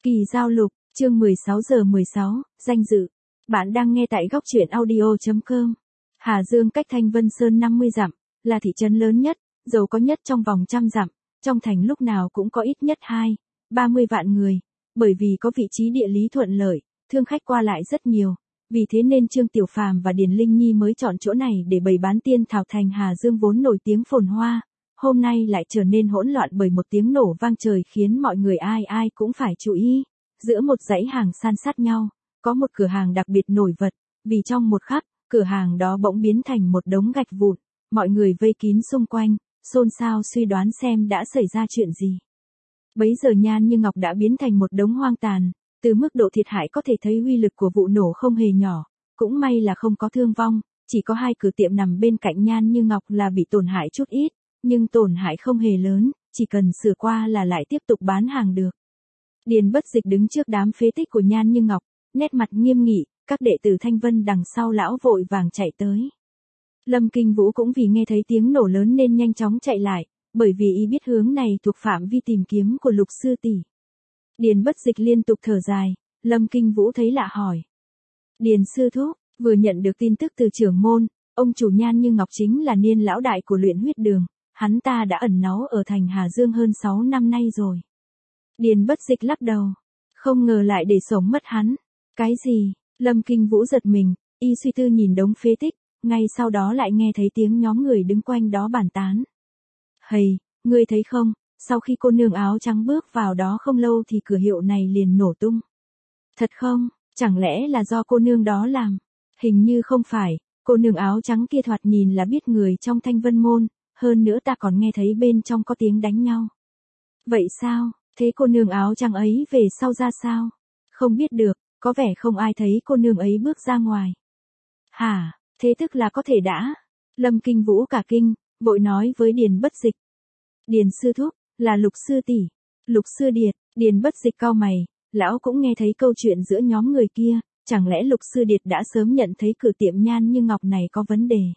Kỳ giao lục, chương 16:16, danh dự. Bạn đang nghe tại góc truyện audio.com. Hà Dương cách Thanh Vân Sơn 50 dặm, là thị trấn lớn nhất, giàu có nhất trong vòng 100 dặm, trong thành lúc nào cũng có ít nhất 30 vạn người, bởi vì có vị trí địa lý thuận lợi, thương khách qua lại rất nhiều, vì thế nên Trương Tiểu Phàm và Điền Linh Nhi mới chọn chỗ này để bày bán tiên thảo. Thành Hà Dương vốn nổi tiếng phồn hoa, hôm nay lại trở nên hỗn loạn bởi một tiếng nổ vang trời khiến mọi người ai ai cũng phải chú ý. Giữa một dãy hàng san sát nhau, có một cửa hàng đặc biệt nổi bật, vì trong một khắc, cửa hàng đó bỗng biến thành một đống gạch vụn, mọi người vây kín xung quanh, xôn xao suy đoán xem đã xảy ra chuyện gì. Bấy giờ Nhan Như Ngọc đã biến thành một đống hoang tàn, từ mức độ thiệt hại có thể thấy uy lực của vụ nổ không hề nhỏ, cũng may là không có thương vong, chỉ có 2 cửa tiệm nằm bên cạnh Nhan Như Ngọc là bị tổn hại chút ít, nhưng tổn hại không hề lớn, chỉ cần sửa qua là lại tiếp tục bán hàng được. Điền Bất Dịch đứng trước đám phế tích của Nhan Như Ngọc, nét mặt nghiêm nghị, các đệ tử Thanh Vân đằng sau lão vội vàng chạy tới. Lâm Kinh Vũ cũng vì nghe thấy tiếng nổ lớn nên nhanh chóng chạy lại, bởi vì y biết hướng này thuộc phạm vi tìm kiếm của Lục sư tỷ. Điền Bất Dịch liên tục thở dài, Lâm Kinh Vũ thấy lạ hỏi. Điền sư thúc, vừa nhận được tin tức từ trưởng môn, ông chủ Nhan Như Ngọc chính là Niên lão đại của Luyện Huyết Đường, hắn ta đã ẩn náu ở thành Hà Dương hơn 6 năm nay rồi. Điền Bất Dịch lắc đầu, không ngờ lại để sống mất hắn. Cái gì? Lâm Kinh Vũ giật mình, y suy tư nhìn đống phế tích, ngay sau đó lại nghe thấy tiếng nhóm người đứng quanh đó bàn tán. Hầy, ngươi thấy không, sau khi cô nương áo trắng bước vào đó không lâu thì cửa hiệu này liền nổ tung. Thật không, chẳng lẽ là do cô nương đó làm? Hình như không phải, cô nương áo trắng kia thoạt nhìn là biết người trong Thanh Vân môn, hơn nữa ta còn nghe thấy bên trong có tiếng đánh nhau. Vậy sao, thế cô nương áo trắng ấy về sau ra sao? Không biết được, có vẻ không ai thấy cô nương ấy bước ra ngoài. Hả, thế tức là có thể đã. Lâm Kinh Vũ cả kinh, vội nói với Điền Bất Dịch. Điền sư thúc, là Lục sư tỷ. Lục sư điệt. Điền Bất Dịch cau mày, lão cũng nghe thấy câu chuyện giữa nhóm người kia, chẳng lẽ Lục sư điệt đã sớm nhận thấy cửa tiệm Nhan Như Ngọc này có vấn đề.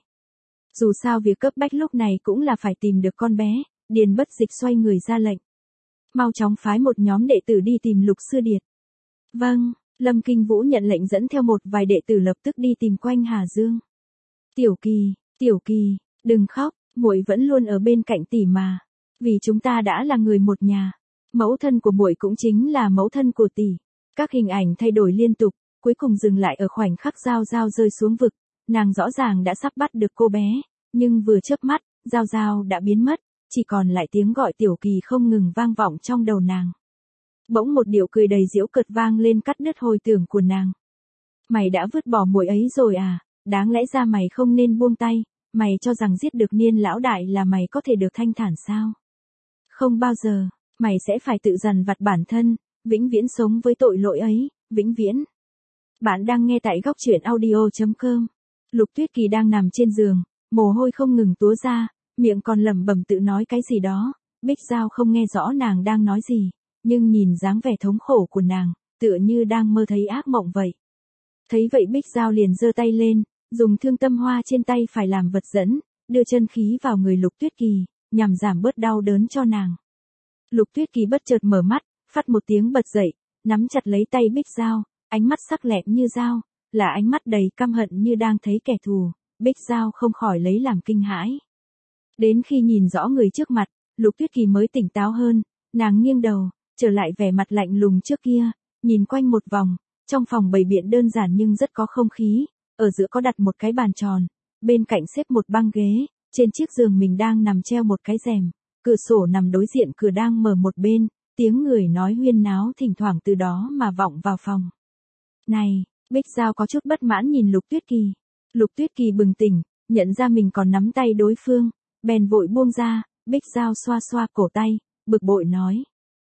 Dù sao việc cấp bách lúc này cũng là phải tìm được con bé, Điền Bất Dịch xoay người ra lệnh. Mau chóng phái một nhóm đệ tử đi tìm Lục sư điệt. Vâng, Lâm Kinh Vũ nhận lệnh dẫn theo một vài đệ tử lập tức đi tìm quanh Hà Dương. Tiểu Kỳ, đừng khóc, muội vẫn luôn ở bên cạnh tỷ mà, vì chúng ta đã là người một nhà. Mẫu thân của muội cũng chính là mẫu thân của tỷ. Các hình ảnh thay đổi liên tục, cuối cùng dừng lại ở khoảnh khắc Giao Giao rơi xuống vực, nàng rõ ràng đã sắp bắt được cô bé, nhưng vừa chớp mắt, Giao Giao đã biến mất, chỉ còn lại tiếng gọi Tiểu Kỳ không ngừng vang vọng trong đầu nàng. Bỗng một điệu cười đầy giễu cợt vang lên cắt đứt hồi tưởng của nàng. Mày đã vứt bỏ muội ấy rồi à, đáng lẽ ra mày không nên buông tay, mày cho rằng giết được Niên lão đại là mày có thể được thanh thản sao? Không bao giờ, mày sẽ phải tự dằn vặt bản thân, vĩnh viễn sống với tội lỗi ấy, vĩnh viễn. Bạn đang nghe tại góc truyện audio.com. Lục Tuyết Kỳ đang nằm trên giường, mồ hôi không ngừng túa ra, miệng còn lẩm bẩm tự nói cái gì đó, Bích Giao không nghe rõ nàng đang nói gì, nhưng nhìn dáng vẻ thống khổ của nàng, tựa như đang mơ thấy ác mộng vậy. Thấy vậy Bích Giao liền giơ tay lên, dùng thương tâm hoa trên tay phải làm vật dẫn, đưa chân khí vào người Lục Tuyết Kỳ, nhằm giảm bớt đau đớn cho nàng. Lục Tuyết Kỳ bất chợt mở mắt, phắt một tiếng bật dậy, nắm chặt lấy tay Bích Giao, ánh mắt sắc lẹm như dao, là ánh mắt đầy căm hận như đang thấy kẻ thù, Bích Giao không khỏi lấy làm kinh hãi. Đến khi nhìn rõ người trước mặt, Lục Tuyết Kỳ mới tỉnh táo hơn, nàng nghiêng đầu, trở lại vẻ mặt lạnh lùng trước kia, nhìn quanh một vòng, trong phòng bày biện đơn giản nhưng rất có không khí, ở giữa có đặt một cái bàn tròn, bên cạnh xếp một băng ghế, trên chiếc giường mình đang nằm treo một cái rèm, cửa sổ nằm đối diện cửa đang mở một bên, tiếng người nói huyên náo thỉnh thoảng từ đó mà vọng vào phòng. Này, Bích Giao có chút bất mãn nhìn Lục Tuyết Kỳ. Lục Tuyết Kỳ bừng tỉnh, nhận ra mình còn nắm tay đối phương, bèn vội buông ra, Bích Giao xoa xoa cổ tay, bực bội nói.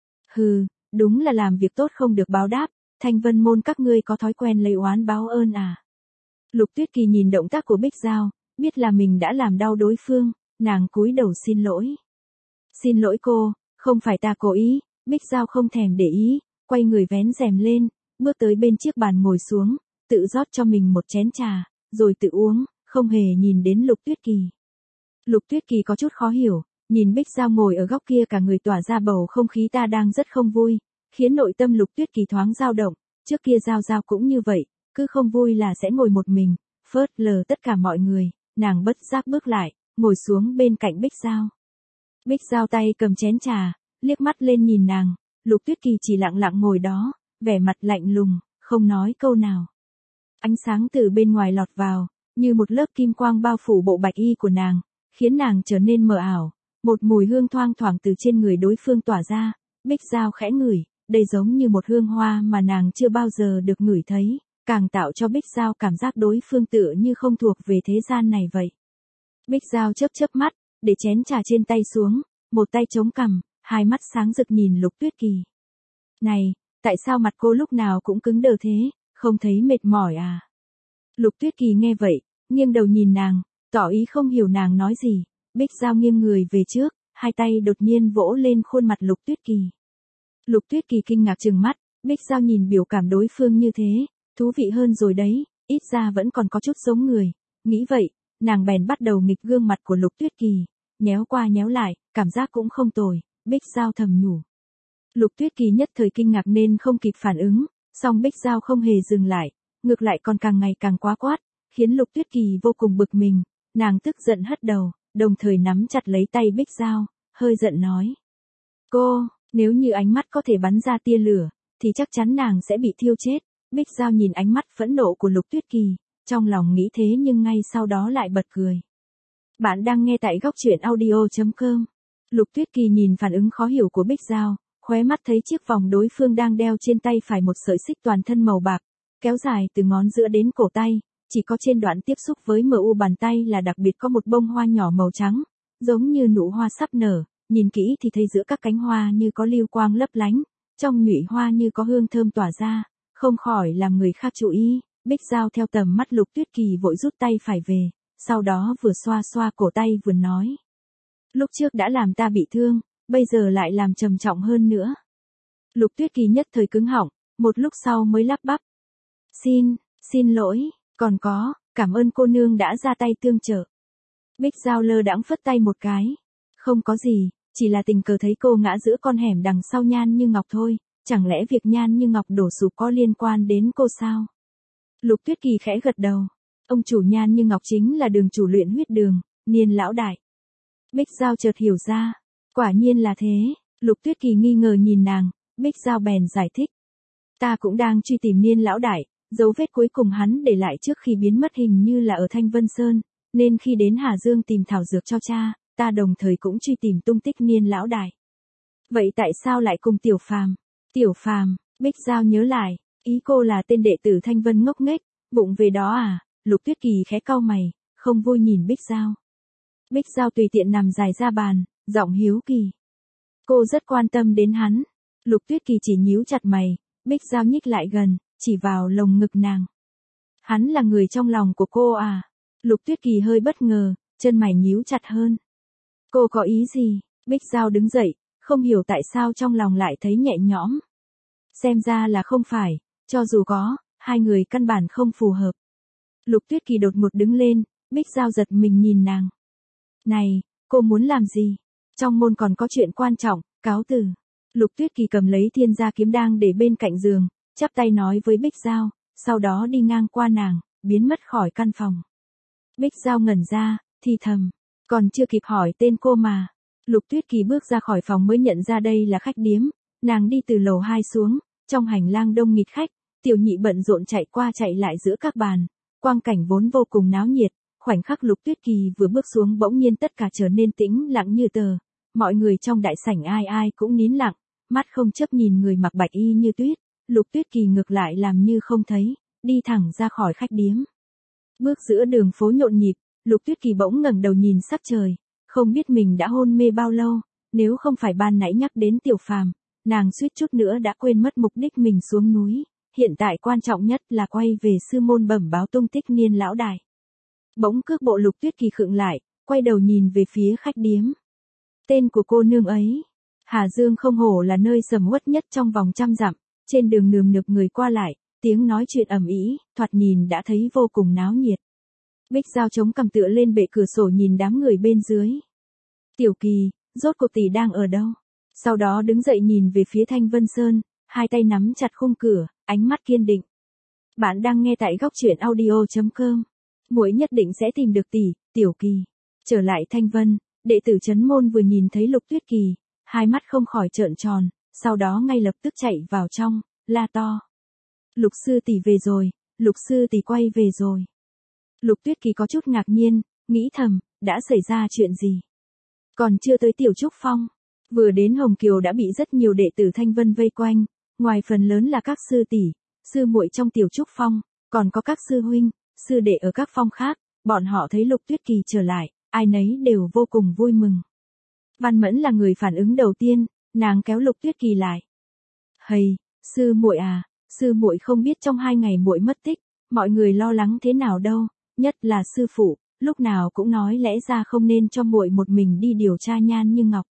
Hừ, đúng là làm việc tốt không được báo đáp, Thanh Vân môn các ngươi có thói quen lấy oán báo ơn à. Lục Tuyết Kỳ nhìn động tác của Bích Giao, biết là mình đã làm đau đối phương, nàng cúi đầu xin lỗi. Xin lỗi cô, không phải ta cố ý, Bích Giao không thèm để ý, quay người vén rèm lên, bước tới bên chiếc bàn ngồi xuống, tự rót cho mình một chén trà, rồi tự uống, không hề nhìn đến Lục Tuyết Kỳ. Lục Tuyết Kỳ có chút khó hiểu, nhìn Bích Giao ngồi ở góc kia cả người tỏa ra bầu không khí ta đang rất không vui, khiến nội tâm Lục Tuyết Kỳ thoáng dao động, trước kia Giao Giao cũng như vậy, cứ không vui là sẽ ngồi một mình, phớt lờ tất cả mọi người, nàng bất giác bước lại, ngồi xuống bên cạnh Bích Giao. Bích Giao tay cầm chén trà, liếc mắt lên nhìn nàng, Lục Tuyết Kỳ chỉ lặng lặng ngồi đó, vẻ mặt lạnh lùng, không nói câu nào. Ánh sáng từ bên ngoài lọt vào, như một lớp kim quang bao phủ bộ bạch y của nàng, khiến nàng trở nên mờ ảo, một mùi hương thoang thoảng từ trên người đối phương tỏa ra, Bích Giao khẽ ngửi, đây giống như một hương hoa mà nàng chưa bao giờ được ngửi thấy, càng tạo cho Bích Giao cảm giác đối phương tựa như không thuộc về thế gian này vậy. Bích Giao chớp chớp mắt, để chén trà trên tay xuống, một tay chống cằm, hai mắt sáng rực nhìn Lục Tuyết Kỳ. Này, tại sao mặt cô lúc nào cũng cứng đờ thế, không thấy mệt mỏi à? Lục Tuyết Kỳ nghe vậy, nghiêng đầu nhìn nàng, tỏ ý không hiểu nàng nói gì, Bích Giao nghiêng người về trước, hai tay đột nhiên vỗ lên khuôn mặt Lục Tuyết Kỳ. Lục Tuyết Kỳ kinh ngạc trừng mắt, Bích Giao nhìn biểu cảm đối phương như thế, thú vị hơn rồi đấy, ít ra vẫn còn có chút giống người, nghĩ vậy, nàng bèn bắt đầu nghịch gương mặt của Lục Tuyết Kỳ, nhéo qua nhéo lại, cảm giác cũng không tồi, Bích Giao thầm nhủ. Lục Tuyết Kỳ nhất thời kinh ngạc nên không kịp phản ứng, song Bích Giao không hề dừng lại, ngược lại còn càng ngày càng quá quát, khiến Lục Tuyết Kỳ vô cùng bực mình, nàng tức giận hất đầu, đồng thời nắm chặt lấy tay Bích Giao, hơi giận nói. Cô, nếu như ánh mắt có thể bắn ra tia lửa, thì chắc chắn nàng sẽ bị thiêu chết. Bích Giao nhìn ánh mắt phẫn nộ của Lục Tuyết Kỳ, trong lòng nghĩ thế nhưng ngay sau đó lại bật cười. Bạn đang nghe tại góc truyện audio.com. Lục Tuyết Kỳ nhìn phản ứng khó hiểu của Bích Giao, khóe mắt thấy chiếc vòng đối phương đang đeo trên tay phải một sợi xích toàn thân màu bạc, kéo dài từ ngón giữa đến cổ tay, chỉ có trên đoạn tiếp xúc với mu bàn tay là đặc biệt có một bông hoa nhỏ màu trắng, giống như nụ hoa sắp nở, nhìn kỹ thì thấy giữa các cánh hoa như có lưu quang lấp lánh, trong nhụy hoa như có hương thơm tỏa ra, không khỏi làm người khác chú ý. Bích Giao theo tầm mắt Lục Tuyết Kỳ vội rút tay phải về, sau đó vừa xoa xoa cổ tay vừa nói. Lúc trước đã làm ta bị thương, bây giờ lại làm trầm trọng hơn nữa. Lục Tuyết Kỳ nhất thời cứng họng, một lúc sau mới lắp bắp. Xin lỗi, còn có, cảm ơn cô nương đã ra tay tương trợ. Bích Giao lơ đãng phất tay một cái. Không có gì, chỉ là tình cờ thấy cô ngã giữa con hẻm đằng sau Nhan Như Ngọc thôi, chẳng lẽ việc Nhan Như Ngọc đổ sụp có liên quan đến cô sao? Lục Tuyết Kỳ khẽ gật đầu, ông chủ Nhan Như Ngọc chính là đường chủ luyện huyết đường, Niên lão đại. Bích Giao chợt hiểu ra, quả nhiên là thế, Lục Tuyết Kỳ nghi ngờ nhìn nàng, Bích Giao bèn giải thích. Ta cũng đang truy tìm Niên lão đại, dấu vết cuối cùng hắn để lại trước khi biến mất hình như là ở Thanh Vân Sơn, nên khi đến Hà Dương tìm thảo dược cho cha, ta đồng thời cũng truy tìm tung tích Niên lão đại. Vậy tại sao lại cùng Tiểu Phàm? Tiểu Phàm, Bích Giao nhớ lại, ý cô là tên đệ tử Thanh Vân ngốc nghếch, bụng về đó à? Lục Tuyết Kỳ khẽ cau mày, không vui nhìn Bích Giao. Bích Giao tùy tiện nằm dài ra bàn, giọng hiếu kỳ. Cô rất quan tâm đến hắn. Lục Tuyết Kỳ chỉ nhíu chặt mày, Bích Giao nhích lại gần, chỉ vào lồng ngực nàng. Hắn là người trong lòng của cô à? Lục Tuyết Kỳ hơi bất ngờ, chân mày nhíu chặt hơn. Cô có ý gì? Bích Giao đứng dậy, không hiểu tại sao trong lòng lại thấy nhẹ nhõm. Xem ra là không phải, cho dù có, hai người căn bản không phù hợp. Lục Tuyết Kỳ đột ngột đứng lên, Bích Giao giật mình nhìn nàng. Này, cô muốn làm gì? Trong môn còn có chuyện quan trọng, cáo từ. Lục Tuyết Kỳ cầm lấy Thiên Gia kiếm đang để bên cạnh giường, chắp tay nói với Bích Giao, sau đó đi ngang qua nàng, biến mất khỏi căn phòng. Bích Giao ngẩn ra, thì thầm, còn chưa kịp hỏi tên cô mà. Lục Tuyết Kỳ bước ra khỏi phòng mới nhận ra đây là khách điếm, nàng đi từ lầu 2 xuống, trong hành lang đông nghịt khách, Tiểu Nhị bận rộn chạy qua chạy lại giữa các bàn, quang cảnh vốn vô cùng náo nhiệt, khoảnh khắc Lục Tuyết Kỳ vừa bước xuống bỗng nhiên tất cả trở nên tĩnh lặng như tờ, mọi người trong đại sảnh ai ai cũng nín lặng, mắt không chấp nhìn người mặc bạch y như tuyết. Lục Tuyết Kỳ ngược lại làm như không thấy, đi thẳng ra khỏi khách điếm. Bước giữa đường phố nhộn nhịp, Lục Tuyết Kỳ bỗng ngẩng đầu nhìn sắc trời, không biết mình đã hôn mê bao lâu, nếu không phải ban nãy nhắc đến Tiểu Phàm, nàng suýt chút nữa đã quên mất mục đích mình xuống núi, hiện tại quan trọng nhất là quay về sư môn bẩm báo tung tích Niên lão đại. Bỗng cước bộ Lục Tuyết Kỳ khựng lại, quay đầu nhìn về phía khách điếm. Tên của cô nương ấy, Hà Dương không hổ là nơi sầm uất nhất trong vòng 100 dặm, trên đường nườm nượp người qua lại, tiếng nói chuyện ầm ĩ, thoạt nhìn đã thấy vô cùng náo nhiệt. Bích Giao chống cằm tựa lên bệ cửa sổ nhìn đám người bên dưới. Tiểu Kỳ, rốt cuộc tỷ đang ở đâu? Sau đó đứng dậy nhìn về phía Thanh Vân Sơn, hai tay nắm chặt khung cửa, ánh mắt kiên định. Bạn đang nghe tại góc truyện audio.com. Muội nhất định sẽ tìm được tỷ, Tiểu Kỳ. Trở lại Thanh Vân, đệ tử Trấn Môn vừa nhìn thấy Lục Tuyết Kỳ, hai mắt không khỏi trợn tròn, sau đó ngay lập tức chạy vào trong, la to. Lục sư tỷ về rồi, Lục sư tỷ quay về rồi. Lục Tuyết Kỳ có chút ngạc nhiên, nghĩ thầm, đã xảy ra chuyện gì? Còn chưa tới Tiểu Trúc Phong, vừa đến Hồng Kiều đã bị rất nhiều đệ tử Thanh Vân vây quanh, ngoài phần lớn là các sư tỷ, sư muội trong Tiểu Trúc Phong, còn có các sư huynh, sư đệ ở các phong khác, bọn họ thấy Lục Tuyết Kỳ trở lại, ai nấy đều vô cùng vui mừng. Văn Mẫn là người phản ứng đầu tiên, nàng kéo Lục Tuyết Kỳ lại. Hầy, sư muội à, sư muội không biết trong 2 ngày muội mất tích, mọi người lo lắng thế nào đâu, nhất là sư phụ, lúc nào cũng nói lẽ ra không nên cho muội một mình đi điều tra Nhan Như Ngọc.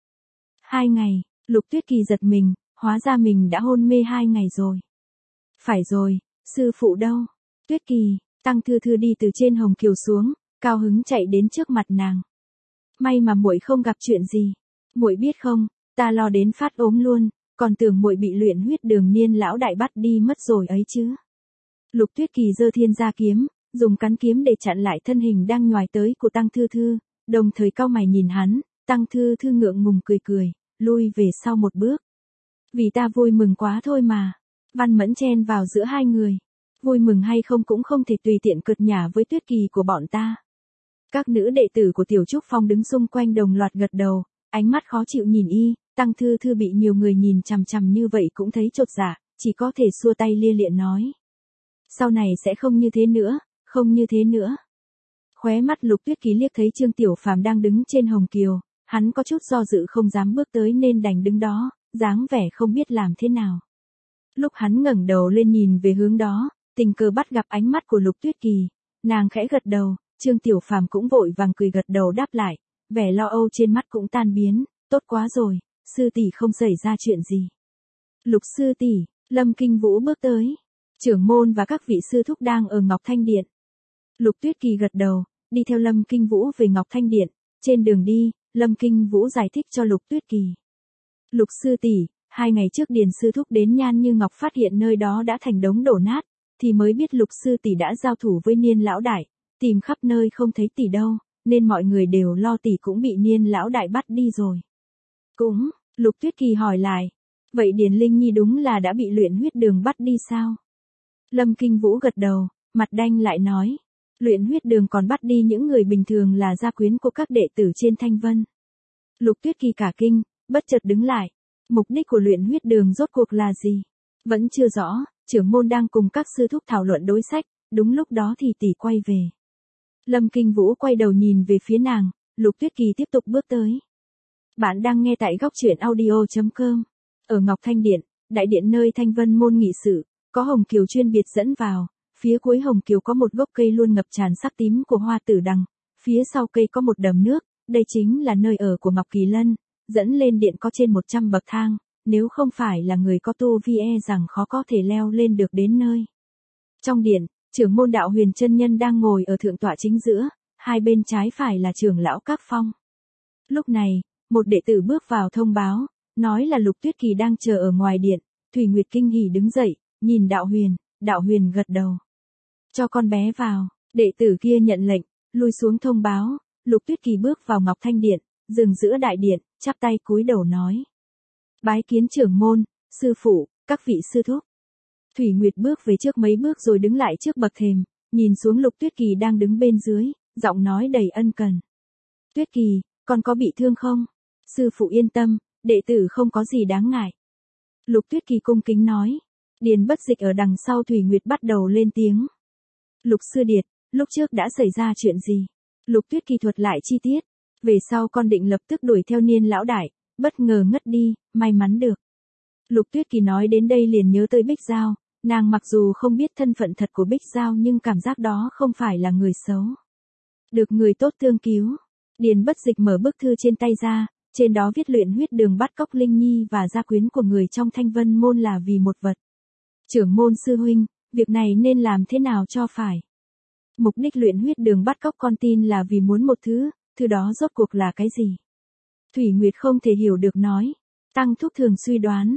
2 ngày, Lục Tuyết Kỳ giật mình, hóa ra mình đã hôn mê 2 ngày rồi. Phải rồi, sư phụ đâu? Tuyết Kỳ, Tăng Thư Thư đi từ trên Hồng Kiều xuống, cao hứng chạy đến trước mặt nàng. May mà muội không gặp chuyện gì. Muội biết không, ta lo đến phát ốm luôn, còn tưởng muội bị luyện huyết đường Niên lão đại bắt đi mất rồi ấy chứ. Lục Tuyết Kỳ giơ thiên gia kiếm, dùng cán kiếm để chặn lại thân hình đang nhoài tới của Tăng Thư Thư, đồng thời cau mày nhìn hắn, Tăng Thư Thư ngượng ngùng cười cười, lui về sau một bước. Vì ta vui mừng quá thôi mà. Văn Mẫn chen vào giữa hai người. Vui mừng hay không cũng không thể tùy tiện cợt nhả với Tuyết Kỳ của bọn ta. Các nữ đệ tử của Tiểu Trúc Phong đứng xung quanh đồng loạt gật đầu, ánh mắt khó chịu nhìn y, Tăng Thư Thư bị nhiều người nhìn chằm chằm như vậy cũng thấy chột dạ, chỉ có thể xua tay lia lịa nói. Sau này sẽ không như thế nữa, không như thế nữa. Khóe mắt Lục Tuyết Kỳ liếc thấy Trương Tiểu Phàm đang đứng trên Hồng Kiều, hắn có chút do dự không dám bước tới nên đành đứng đó, dáng vẻ không biết làm thế nào. Lúc hắn ngẩng đầu lên nhìn về hướng đó, tình cờ bắt gặp ánh mắt của Lục Tuyết Kỳ, nàng khẽ gật đầu, Trương Tiểu Phàm cũng vội vàng cười gật đầu đáp lại, vẻ lo âu trên mắt cũng tan biến, tốt quá rồi, sư tỷ không xảy ra chuyện gì. Lục sư tỷ, Lâm Kinh Vũ bước tới, trưởng môn và các vị sư thúc đang ở Ngọc Thanh Điện. Lục Tuyết Kỳ gật đầu, đi theo Lâm Kinh Vũ về Ngọc Thanh Điện, trên đường đi, Lâm Kinh Vũ giải thích cho Lục Tuyết Kỳ. Lục sư tỷ, 2 ngày trước Điền sư thúc đến Nhan Như Ngọc phát hiện nơi đó đã thành đống đổ nát, thì mới biết Lục sư tỷ đã giao thủ với Niên lão đại, tìm khắp nơi không thấy tỷ đâu, nên mọi người đều lo tỷ cũng bị Niên lão đại bắt đi rồi. Cũng, Lục Tuyết Kỳ hỏi lại, vậy Điền Linh Nhi đúng là đã bị luyện huyết đường bắt đi sao? Lâm Kinh Vũ gật đầu, mặt đanh lại nói, luyện huyết đường còn bắt đi những người bình thường là gia quyến của các đệ tử trên Thanh Vân. Lục Tuyết Kỳ cả kinh, bất chợt đứng lại, mục đích của luyện huyết đường rốt cuộc là gì? Vẫn chưa rõ, trưởng môn đang cùng các sư thúc thảo luận đối sách, đúng lúc đó thì tỷ quay về. Lâm Kinh Vũ quay đầu nhìn về phía nàng, Lục Tuyết Kỳ tiếp tục bước tới. Bạn đang nghe tại góc truyện audio.com. Ở Ngọc Thanh Điện, đại điện nơi Thanh Vân môn nghị sự, có Hồng Kiều chuyên biệt dẫn vào, phía cuối Hồng Kiều có một gốc cây luôn ngập tràn sắc tím của hoa tử đằng, phía sau cây có một đầm nước, đây chính là nơi ở của Ngọc Kỳ Lân, dẫn lên điện có trên 100 bậc thang, nếu không phải là người có tu vi rằng khó có thể leo lên được đến nơi. Trong điện, trưởng môn Đạo Huyền chân nhân đang ngồi ở thượng tọa chính giữa, hai bên trái phải là trưởng lão các phong. Lúc này, một đệ tử bước vào thông báo, nói là Lục Tuyết Kỳ đang chờ ở ngoài điện, Thủy Nguyệt kinh hỉ đứng dậy, nhìn Đạo Huyền gật đầu. Cho con bé vào, đệ tử kia nhận lệnh, lui xuống thông báo, Lục Tuyết Kỳ bước vào Ngọc Thanh Điện, dừng giữa đại điện, chắp tay cúi đầu nói. Bái kiến trưởng môn, sư phụ, các vị sư thúc. Thủy Nguyệt bước về trước mấy bước rồi đứng lại trước bậc thềm, nhìn xuống Lục Tuyết Kỳ đang đứng bên dưới, giọng nói đầy ân cần. Tuyết Kỳ, con có bị thương không? Sư phụ yên tâm, đệ tử không có gì đáng ngại. Lục Tuyết Kỳ cung kính nói. Điền Bất Dịch ở đằng sau Thủy Nguyệt bắt đầu lên tiếng. Lục sư điệt, lúc trước đã xảy ra chuyện gì? Lục Tuyết Kỳ thuật lại chi tiết. Về sau con định lập tức đuổi theo Niên lão đại, bất ngờ ngất đi, may mắn được. Lục Tuyết Kỳ nói đến đây liền nhớ tới Bích Giao, nàng mặc dù không biết thân phận thật của Bích Giao nhưng cảm giác đó không phải là người xấu. Được người tốt tương cứu. Điền Bất Dịch mở bức thư trên tay ra, trên đó viết luyện huyết đường bắt cóc Linh Nhi và gia quyến của người trong Thanh Vân môn là vì một vật. Trưởng môn sư huynh, việc này nên làm thế nào cho phải? Mục đích luyện huyết đường bắt cóc con tin là vì muốn một thứ đó rốt cuộc là cái gì? Thủy Nguyệt không thể hiểu được nói. Tăng Thúc thường suy đoán.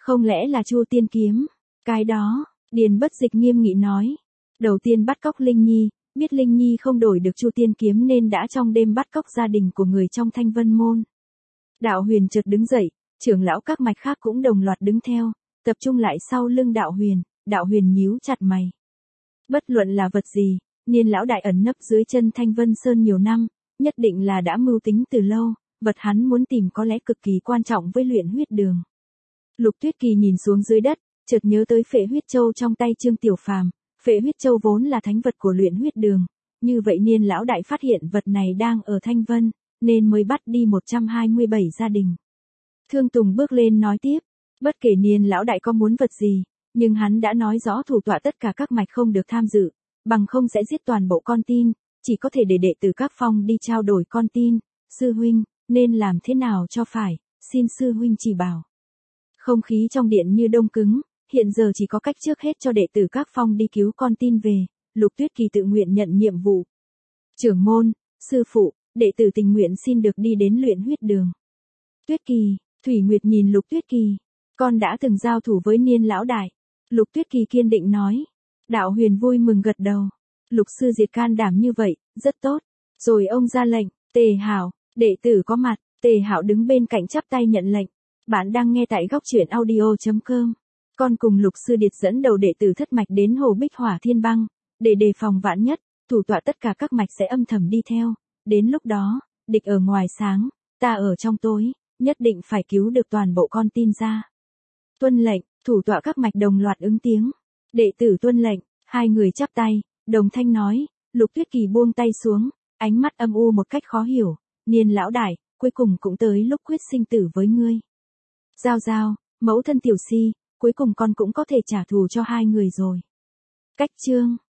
Không lẽ là Chu Tiên kiếm? Cái đó, Điền Bất Dịch nghiêm nghị nói. Đầu tiên bắt cóc Linh Nhi, biết Linh Nhi không đổi được Chu Tiên kiếm nên đã trong đêm bắt cóc gia đình của người trong Thanh Vân môn. Đạo Huyền chợt đứng dậy, trưởng lão các mạch khác cũng đồng loạt đứng theo, tập trung lại sau lưng Đạo Huyền. Đạo Huyền nhíu chặt mày. Bất luận là vật gì, Niên lão đại ẩn nấp dưới chân Thanh Vân Sơn nhiều năm, nhất định là đã mưu tính từ lâu, vật hắn muốn tìm có lẽ cực kỳ quan trọng với luyện huyết đường. Lục Tuyết Kỳ nhìn xuống dưới đất, chợt nhớ tới phệ huyết châu trong tay Trương Tiểu Phàm, phệ huyết châu vốn là thánh vật của luyện huyết đường, như vậy Niên lão đại phát hiện vật này đang ở Thanh Vân, nên mới bắt đi 127 gia đình. Thương Tùng bước lên nói tiếp, bất kể Niên lão đại có muốn vật gì, nhưng hắn đã nói rõ thủ tọa tất cả các mạch không được tham dự, bằng không sẽ giết toàn bộ con tin, chỉ có thể để đệ tử các phong đi trao đổi con tin. Sư huynh, nên làm thế nào cho phải, xin sư huynh chỉ bảo. Không khí trong điện như đông cứng, hiện giờ chỉ có cách trước hết cho đệ tử các phong đi cứu con tin về. Lục Tuyết Kỳ tự nguyện nhận nhiệm vụ. Trưởng môn, sư phụ, đệ tử tình nguyện xin được đi đến luyện huyết đường. Tuyết Kỳ, Thủy Nguyệt nhìn Lục Tuyết Kỳ, con đã từng giao thủ với Niên lão đại. Lục Tuyết Kỳ kiên định nói. Đạo Huyền vui mừng gật đầu. Lục sư diệt can đảm như vậy, rất tốt. Rồi ông ra lệnh, Tề Hảo, đệ tử có mặt. Tề Hảo đứng bên cạnh chắp tay nhận lệnh. Bạn đang nghe tại góc truyện audio.com. Con cùng Lục sư điệt dẫn đầu đệ tử thất mạch đến hồ Bích Hỏa Thiên Băng, để đề phòng vạn nhất, thủ tọa tất cả các mạch sẽ âm thầm đi theo. Đến lúc đó, địch ở ngoài sáng, ta ở trong tối, nhất định phải cứu được toàn bộ con tin ra. Tuân lệnh, thủ tọa các mạch đồng loạt ứng tiếng. Đệ tử tuân lệnh, hai người chắp tay, đồng thanh nói. Lục Tuyết Kỳ buông tay xuống, ánh mắt âm u một cách khó hiểu. Niên lão đại, cuối cùng cũng tới lúc quyết sinh tử với ngươi. Giao giao, mẫu thân Tiểu Si, cuối cùng con cũng có thể trả thù cho hai người rồi. Cách chương